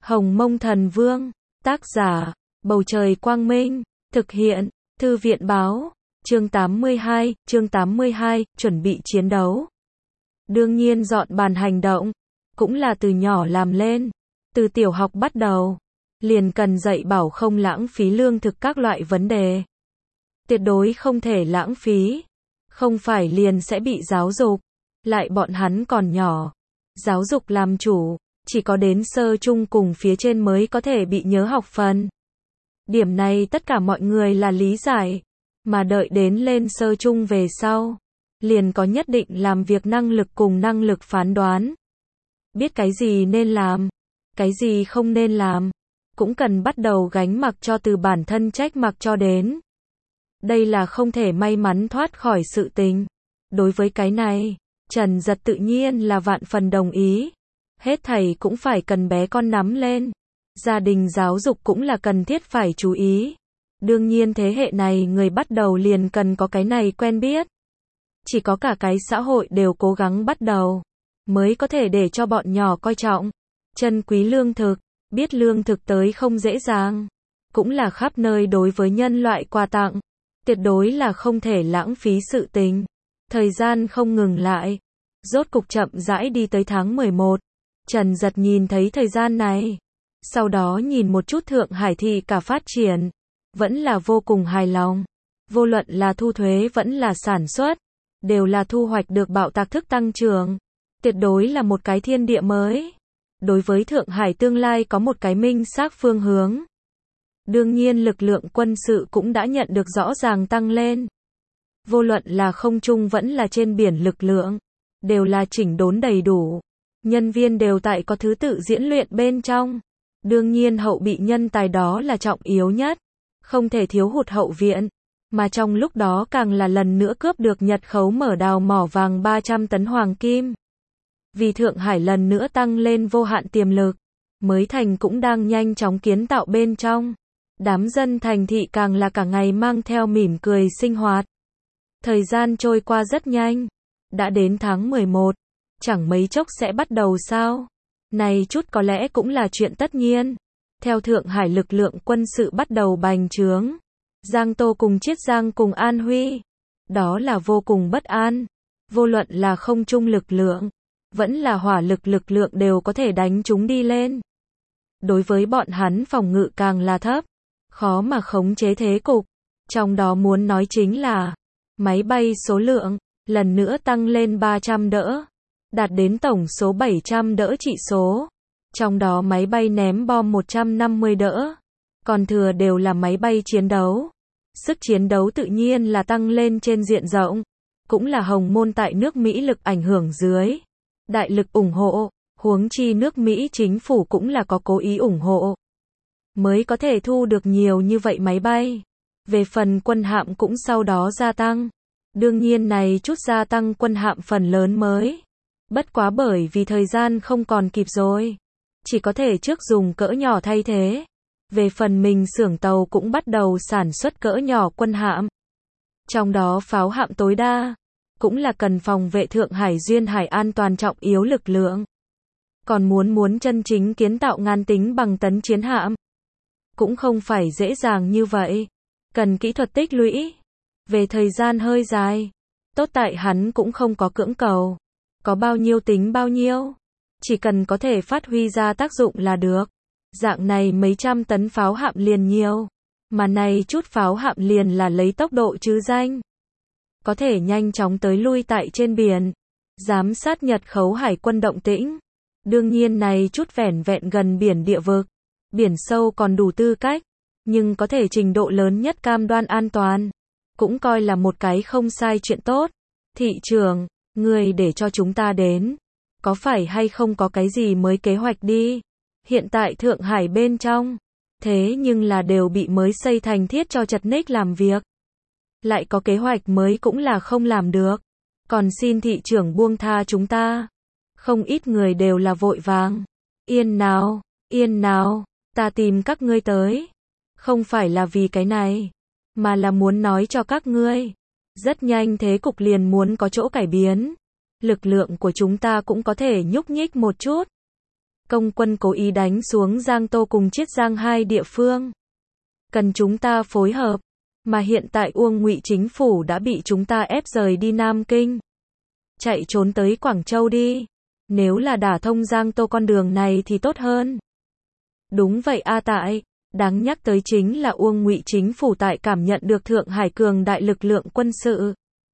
Hồng Mông Thần Vương, tác giả, Bầu Trời Quang Minh, thực hiện, Thư viện Báo, chương 82, chuẩn bị chiến đấu. Đương nhiên dọn bàn hành động, cũng là từ nhỏ làm lên, từ tiểu học bắt đầu, liền cần dạy bảo không lãng phí lương thực các loại vấn đề. Tuyệt đối không thể lãng phí, không phải liền sẽ bị giáo dục, lại bọn hắn còn nhỏ, giáo dục làm chủ, chỉ có đến sơ trung cùng phía trên mới có thể bị nhớ học phần. Điểm này tất cả mọi người là lý giải, mà đợi đến lên sơ trung về sau, liền có nhất định làm việc năng lực cùng năng lực phán đoán. Biết cái gì nên làm, cái gì không nên làm, cũng cần bắt đầu gánh mặc cho từ bản thân trách mặc cho đến. Đây là không thể may mắn thoát khỏi sự tình. Đối với cái này, Trần Dật tự nhiên là vạn phần đồng ý. Hết thầy cũng phải cần bé con nắm lên. Gia đình giáo dục cũng là cần thiết phải chú ý. Đương nhiên thế hệ này người bắt đầu liền cần có cái này quen biết. Chỉ có cả cái xã hội đều cố gắng bắt đầu, mới có thể để cho bọn nhỏ coi trọng, trân quý lương thực, biết lương thực tới không dễ dàng. Cũng là khắp nơi đối với nhân loại quà tặng. Tuyệt đối là không thể lãng phí sự tình. Thời gian không ngừng lại. Rốt cục chậm rãi đi tới tháng 11. Trần Dật nhìn thấy thời gian này. Sau đó nhìn một chút Thượng Hải thị cả phát triển. Vẫn là vô cùng hài lòng. Vô luận là thu thuế vẫn là sản xuất. Đều là thu hoạch được bạo tạc thức tăng trưởng. Tuyệt đối là một cái thiên địa mới. Đối với Thượng Hải tương lai có một cái minh xác phương hướng. Đương nhiên lực lượng quân sự cũng đã nhận được rõ ràng tăng lên. Vô luận là không trung vẫn là trên biển lực lượng, đều là chỉnh đốn đầy đủ. Nhân viên đều tại có thứ tự diễn luyện bên trong. Đương nhiên hậu bị nhân tài đó là trọng yếu nhất. Không thể thiếu hụt hậu viện. Mà trong lúc đó càng là lần nữa cướp được Nhật khấu mở đào mỏ vàng 300 tấn hoàng kim. Vì Thượng Hải lần nữa tăng lên vô hạn tiềm lực. Mới thành cũng đang nhanh chóng kiến tạo bên trong. Đám dân thành thị càng là cả ngày mang theo mỉm cười sinh hoạt. Thời gian trôi qua rất nhanh. Đã đến tháng 11. Chẳng mấy chốc sẽ bắt đầu sao? Này chút có lẽ cũng là chuyện tất nhiên. Theo Thượng Hải lực lượng quân sự bắt đầu bành trướng. Giang Tô cùng Chiết Giang cùng An Huy. Đó là vô cùng bất an. Vô luận là không trung lực lượng, vẫn là hỏa lực lượng đều có thể đánh chúng đi lên. Đối với bọn hắn phòng ngự càng là thấp. Khó mà khống chế thế cục. Trong đó muốn nói chính là máy bay số lượng lần nữa tăng lên 300 đỡ, đạt đến tổng số 700 đỡ trị số. Trong đó máy bay ném bom 150 đỡ, còn thừa đều là máy bay chiến đấu. Sức chiến đấu tự nhiên là tăng lên trên diện rộng, cũng là Hồng Môn tại nước Mỹ lực ảnh hưởng dưới, đại lực ủng hộ, huống chi nước Mỹ chính phủ cũng là có cố ý ủng hộ. Mới có thể thu được nhiều như vậy máy bay. Về phần quân hạm cũng sau đó gia tăng. Đương nhiên này chút gia tăng quân hạm phần lớn mới. Bất quá bởi vì thời gian không còn kịp rồi. Chỉ có thể trước dùng cỡ nhỏ thay thế. Về phần mình xưởng tàu cũng bắt đầu sản xuất cỡ nhỏ quân hạm. Trong đó pháo hạm tối đa. Cũng là cần phòng vệ Thượng Hải duyên hải an toàn trọng yếu lực lượng. Còn muốn chân chính kiến tạo ngàn tính bằng tấn chiến hạm. Cũng không phải dễ dàng như vậy. Cần kỹ thuật tích lũy. Về thời gian hơi dài. Tốt tại hắn cũng không có cưỡng cầu. Có bao nhiêu tính bao nhiêu. Chỉ cần có thể phát huy ra tác dụng là được. Dạng này mấy trăm tấn pháo hạm liền nhiều. Mà này chút pháo hạm liền là lấy tốc độ chứ danh. Có thể nhanh chóng tới lui tại trên biển. Giám sát Nhật khấu hải quân động tĩnh. Đương nhiên này chút vẻn vẹn gần biển địa vực. Biển sâu còn đủ tư cách, nhưng có thể trình độ lớn nhất cam đoan an toàn. Cũng coi là một cái không sai chuyện tốt. Thị trường, người để cho chúng ta đến. Có phải hay không có cái gì mới kế hoạch đi? Hiện tại Thượng Hải bên trong. Thế nhưng là đều bị mới xây thành thiết cho chật ních làm việc. Lại có kế hoạch mới cũng là không làm được. Còn xin thị trưởng buông tha chúng ta. Không ít người đều là vội vàng. Yên nào. Ta tìm các ngươi tới. Không phải là vì cái này. Mà là muốn nói cho các ngươi. Rất nhanh thế cục liền muốn có chỗ cải biến. Lực lượng của chúng ta cũng có thể nhúc nhích một chút. Công quân cố ý đánh xuống Giang Tô cùng Chiết Giang hai địa phương. Cần chúng ta phối hợp. Mà hiện tại Uông Ngụy chính phủ đã bị chúng ta ép rời đi Nam Kinh. Chạy trốn tới Quảng Châu đi. Nếu là đả thông Giang Tô con đường này thì tốt hơn. Đúng vậy tại. Đáng nhắc tới chính là Uông Ngụy chính phủ tại cảm nhận được Thượng Hải cường đại lực lượng quân sự.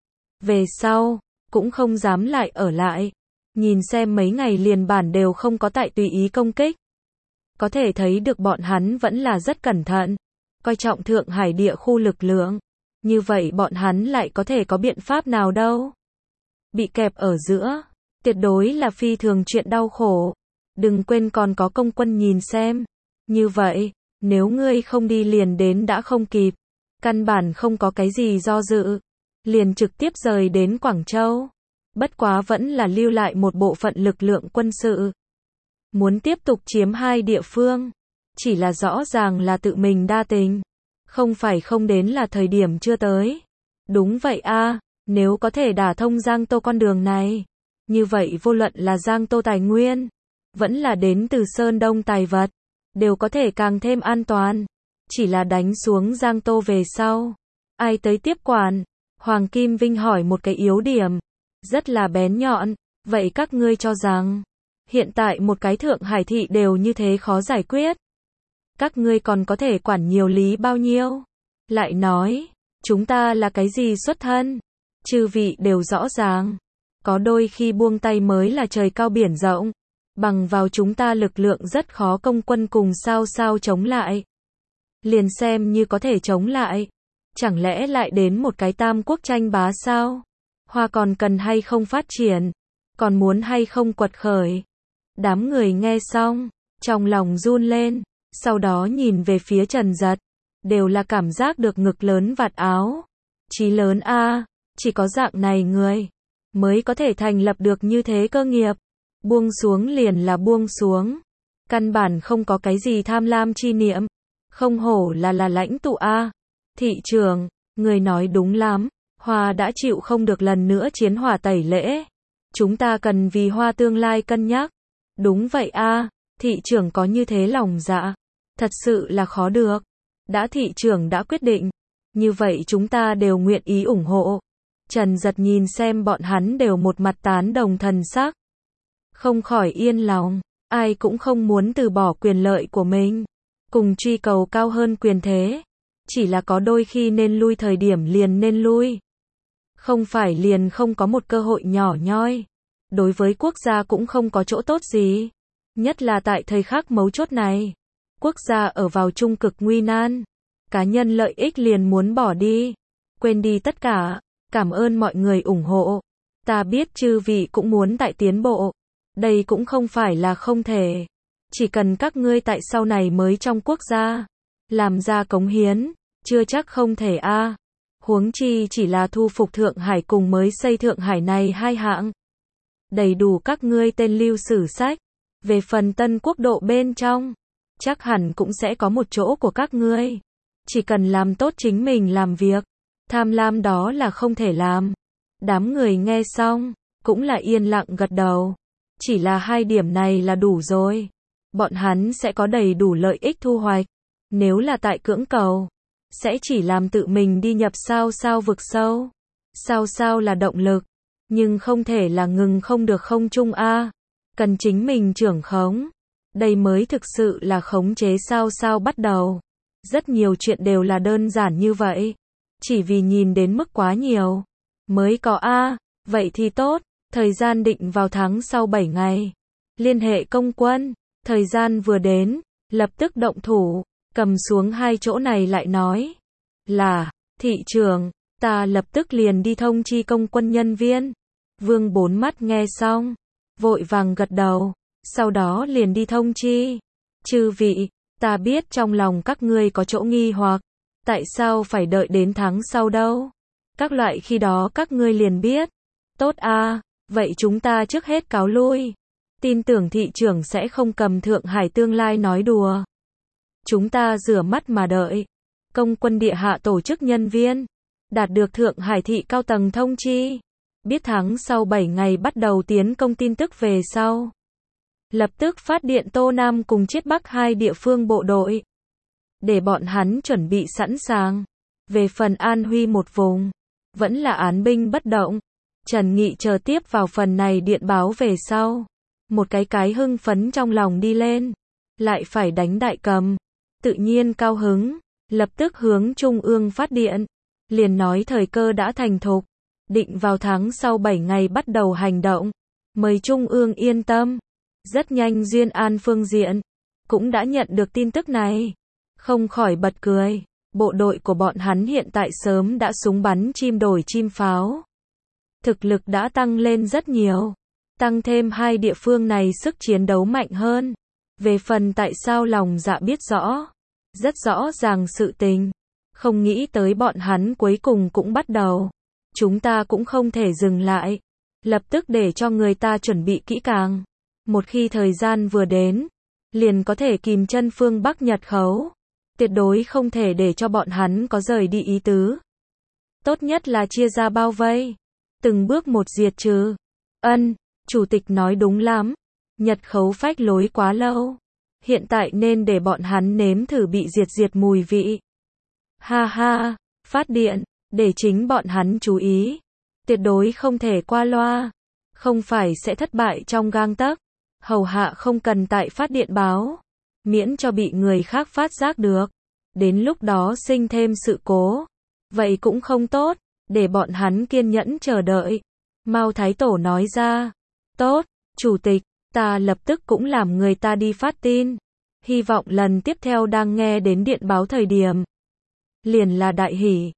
Về sau, cũng không dám lại ở lại. Nhìn xem mấy ngày liền bản đều không có tại tùy ý công kích. Có thể thấy được bọn hắn vẫn là rất cẩn thận, coi trọng Thượng Hải địa khu lực lượng. Như vậy bọn hắn lại có thể có biện pháp nào đâu. Bị kẹp ở giữa, tuyệt đối là phi thường chuyện đau khổ. Đừng quên còn có công quân nhìn xem. Như vậy, nếu ngươi không đi liền đến đã không kịp. Căn bản không có cái gì do dự. Liền trực tiếp rời đến Quảng Châu. Bất quá vẫn là lưu lại một bộ phận lực lượng quân sự. Muốn tiếp tục chiếm hai địa phương. Chỉ là rõ ràng là tự mình đa tình. Không phải không đến là thời điểm chưa tới. Đúng vậy nếu có thể đả thông Giang Tô con đường này. Như vậy vô luận là Giang Tô tài nguyên. Vẫn là đến từ Sơn Đông tài vật. Đều có thể càng thêm an toàn. Chỉ là đánh xuống Giang Tô về sau. Ai tới tiếp quản? Hoàng Kim Vinh hỏi một cái yếu điểm. Rất là bén nhọn. Vậy các ngươi cho rằng. Hiện tại một cái Thượng Hải thị đều như thế khó giải quyết. Các ngươi còn có thể quản nhiều lý bao nhiêu? Lại nói. Chúng ta là cái gì xuất thân? Chư vị đều rõ ràng. Có đôi khi buông tay mới là trời cao biển rộng. Bằng vào chúng ta lực lượng rất khó công quân cùng sao chống lại. Liền xem như có thể chống lại. Chẳng lẽ lại đến một cái tam quốc tranh bá sao? Hoa còn cần hay không phát triển? Còn muốn hay không quật khởi? Đám người nghe xong, trong lòng run lên, sau đó nhìn về phía Trần Dật. Đều là cảm giác được ngực lớn vạt áo. Chí lớn chỉ có dạng này người mới có thể thành lập được như thế cơ nghiệp. Buông xuống liền là buông xuống. Căn bản không có cái gì tham lam chi niệm. Không hổ là lãnh tụ Thị trường, người nói đúng lắm. Hoa đã chịu không được lần nữa chiến hỏa tẩy lễ. Chúng ta cần vì Hoa tương lai cân nhắc. Đúng vậy thị trưởng có như thế lòng dạ. Thật sự là khó được. Đã thị trưởng đã quyết định. Như vậy chúng ta đều nguyện ý ủng hộ. Trần Dật nhìn xem bọn hắn đều một mặt tán đồng thần sắc. Không khỏi yên lòng. Ai cũng không muốn từ bỏ quyền lợi của mình. Cùng truy cầu cao hơn quyền thế. Chỉ là có đôi khi nên lui thời điểm liền nên lui. Không phải liền không có một cơ hội nhỏ nhoi. Đối với quốc gia cũng không có chỗ tốt gì. Nhất là tại thời khắc mấu chốt này. Quốc gia ở vào trung cực nguy nan. Cá nhân lợi ích liền muốn bỏ đi. Quên đi tất cả. Cảm ơn mọi người ủng hộ. Ta biết chư vị cũng muốn tại tiến bộ. Đây cũng không phải là không thể. Chỉ cần các ngươi tại sau này mới trong quốc gia. Làm ra cống hiến. Chưa chắc không thể Huống chi chỉ là thu phục Thượng Hải cùng mới xây Thượng Hải này hai hạng. Đầy đủ các ngươi tên lưu sử sách. Về phần Tân Quốc độ bên trong. Chắc hẳn cũng sẽ có một chỗ của các ngươi. Chỉ cần làm tốt chính mình làm việc. Tham lam đó là không thể làm. Đám người nghe xong. Cũng là yên lặng gật đầu. Chỉ là hai điểm này là đủ rồi. Bọn hắn sẽ có đầy đủ lợi ích thu hoạch. Nếu là tại cưỡng cầu. Sẽ chỉ làm tự mình đi nhập sao vực sâu. Sao là động lực. Nhưng không thể là ngừng không được không chung Cần chính mình trưởng khống. Đây mới thực sự là khống chế sao bắt đầu. Rất nhiều chuyện đều là đơn giản như vậy. Chỉ vì nhìn đến mức quá nhiều. Mới có vậy thì tốt. Thời gian định vào tháng sau 7 ngày. Liên hệ công quân. Thời gian vừa đến. Lập tức động thủ. Cầm xuống hai chỗ này lại nói. Là, thị trường. Ta lập tức liền đi thông chi công quân nhân viên. Vương Bốn Mắt nghe xong. Vội vàng gật đầu. Sau đó liền đi thông chi. Chư vị, ta biết trong lòng các ngươi có chỗ nghi hoặc. Tại sao phải đợi đến tháng sau đâu? Các loại khi đó các ngươi liền biết. Tốt vậy chúng ta trước hết cáo lui. Tin tưởng thị trưởng sẽ không cầm Thượng Hải tương lai nói đùa. Chúng ta rửa mắt mà đợi. Công quân địa hạ tổ chức nhân viên. Đạt được Thượng Hải thị cao tầng thông chi. Biết tháng sau 7 ngày bắt đầu tiến công tin tức về sau. lập tức phát điện Tô Nam cùng Chiết Bắc hai địa phương bộ đội, để bọn hắn chuẩn bị sẵn sàng. Về phần An Huy một vùng, vẫn là án binh bất động. Trần Nghị chờ tiếp vào phần này điện báo về sau. Một cái hưng phấn trong lòng đi lên. Lại phải đánh Đại Cầm. Tự nhiên cao hứng. Lập tức hướng Trung ương phát điện. Liền nói thời cơ đã thành thục. Định vào tháng sau 7 ngày bắt đầu hành động. Mời Trung ương yên tâm. Rất nhanh Duyên An phương diện cũng đã nhận được tin tức này. Không khỏi bật cười. Bộ đội của bọn hắn hiện tại sớm đã súng bắn chim đổi chim pháo. Thực lực đã tăng lên rất nhiều. Tăng thêm hai địa phương này sức chiến đấu mạnh hơn. Về phần tại sao lòng dạ biết rõ. Rất rõ ràng sự tình. Không nghĩ tới bọn hắn cuối cùng cũng bắt đầu. Chúng ta cũng không thể dừng lại. Lập tức để cho người ta chuẩn bị kỹ càng. Một khi thời gian vừa đến, liền có thể kìm chân phương Bắc Nhật khấu. Tuyệt đối không thể để cho bọn hắn có rời đi ý tứ. Tốt nhất là chia ra bao vây. Từng bước một diệt trừ. Chủ tịch nói đúng lắm. Nhật khấu phách lối quá lâu. Hiện tại nên để bọn hắn nếm thử bị diệt mùi vị. Ha ha, phát điện, để chính bọn hắn chú ý. Tuyệt đối không thể qua loa. Không phải sẽ thất bại trong gang tấc. Hầu hạ không cần tại phát điện báo. Miễn cho bị người khác phát giác được. Đến lúc đó sinh thêm sự cố. Vậy cũng không tốt. Để bọn hắn kiên nhẫn chờ đợi. Mao Thái Tổ nói ra. Tốt, chủ tịch, ta lập tức cũng làm người ta đi phát tin. Hy vọng lần tiếp theo đang nghe đến điện báo thời điểm. Liền là đại hỷ.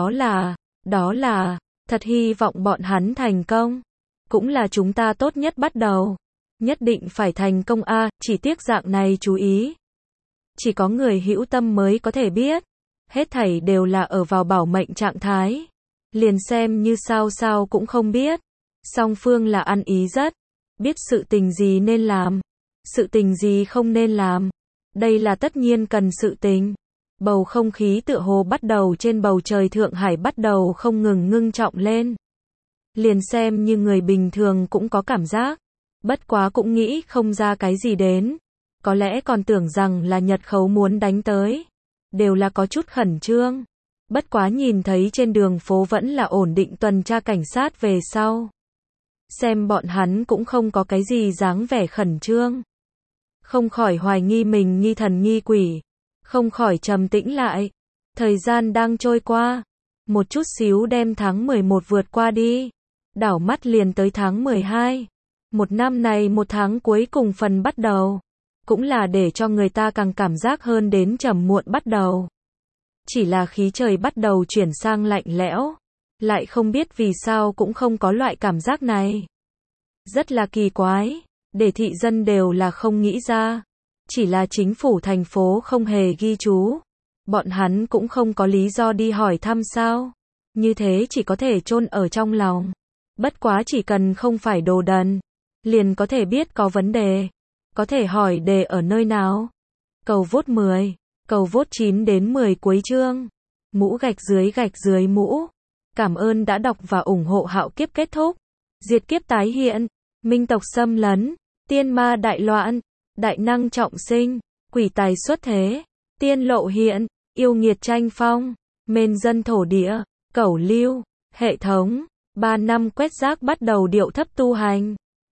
Đó là, thật hy vọng bọn hắn thành công. Cũng là chúng ta tốt nhất bắt đầu. Nhất định phải thành công a, chỉ tiếc dạng này chú ý. Chỉ có người hữu tâm mới có thể biết. Hết thảy đều là ở vào bảo mệnh trạng thái. Liền xem như sao cũng không biết. Song phương là ăn ý rất. Biết sự tình gì nên làm. Sự tình gì không nên làm. Đây là tất nhiên cần sự tình. Bầu không khí tựa hồ bắt đầu trên bầu trời Thượng Hải bắt đầu không ngừng ngưng trọng lên. Liền xem như người bình thường cũng có cảm giác. Bất quá cũng nghĩ không ra cái gì đến. Có lẽ còn tưởng rằng là Nhật khấu muốn đánh tới. Đều là có chút khẩn trương. Bất quá nhìn thấy trên đường phố vẫn là ổn định tuần tra cảnh sát về sau. Xem bọn hắn cũng không có cái gì dáng vẻ khẩn trương. Không khỏi hoài nghi mình nghi thần nghi quỷ. Không khỏi trầm tĩnh lại. Thời gian đang trôi qua. Một chút xíu đem tháng 11 vượt qua đi. Đảo mắt liền tới tháng 12. Một năm này một tháng cuối cùng phần bắt đầu. Cũng là để cho người ta càng cảm giác hơn đến trầm muộn bắt đầu. Chỉ là khí trời bắt đầu chuyển sang lạnh lẽo. Lại không biết vì sao cũng không có loại cảm giác này. Rất là kỳ quái. Để thị dân đều là không nghĩ ra. Chỉ là chính phủ thành phố không hề ghi chú. Bọn hắn cũng không có lý do đi hỏi thăm sao. Như thế chỉ có thể chôn ở trong lòng. Bất quá chỉ cần không phải đồ đần. Liền có thể biết có vấn đề. Có thể hỏi đề ở nơi nào. Cầu vote 10. Cầu vote 9 đến 10 cuối chương. Mũ gạch dưới mũ. Cảm ơn đã đọc và ủng hộ Hạo Kiếp kết thúc. Diệt kiếp tái hiện. Minh tộc xâm lấn. Tiên ma đại loạn. Đại năng trọng sinh. Quỷ tài xuất thế. Tiên lộ hiện. Yêu nghiệt tranh phong. Mên dân thổ địa. Cẩu lưu. Hệ thống. 3 năm quét rác bắt đầu điệu thấp tu hành.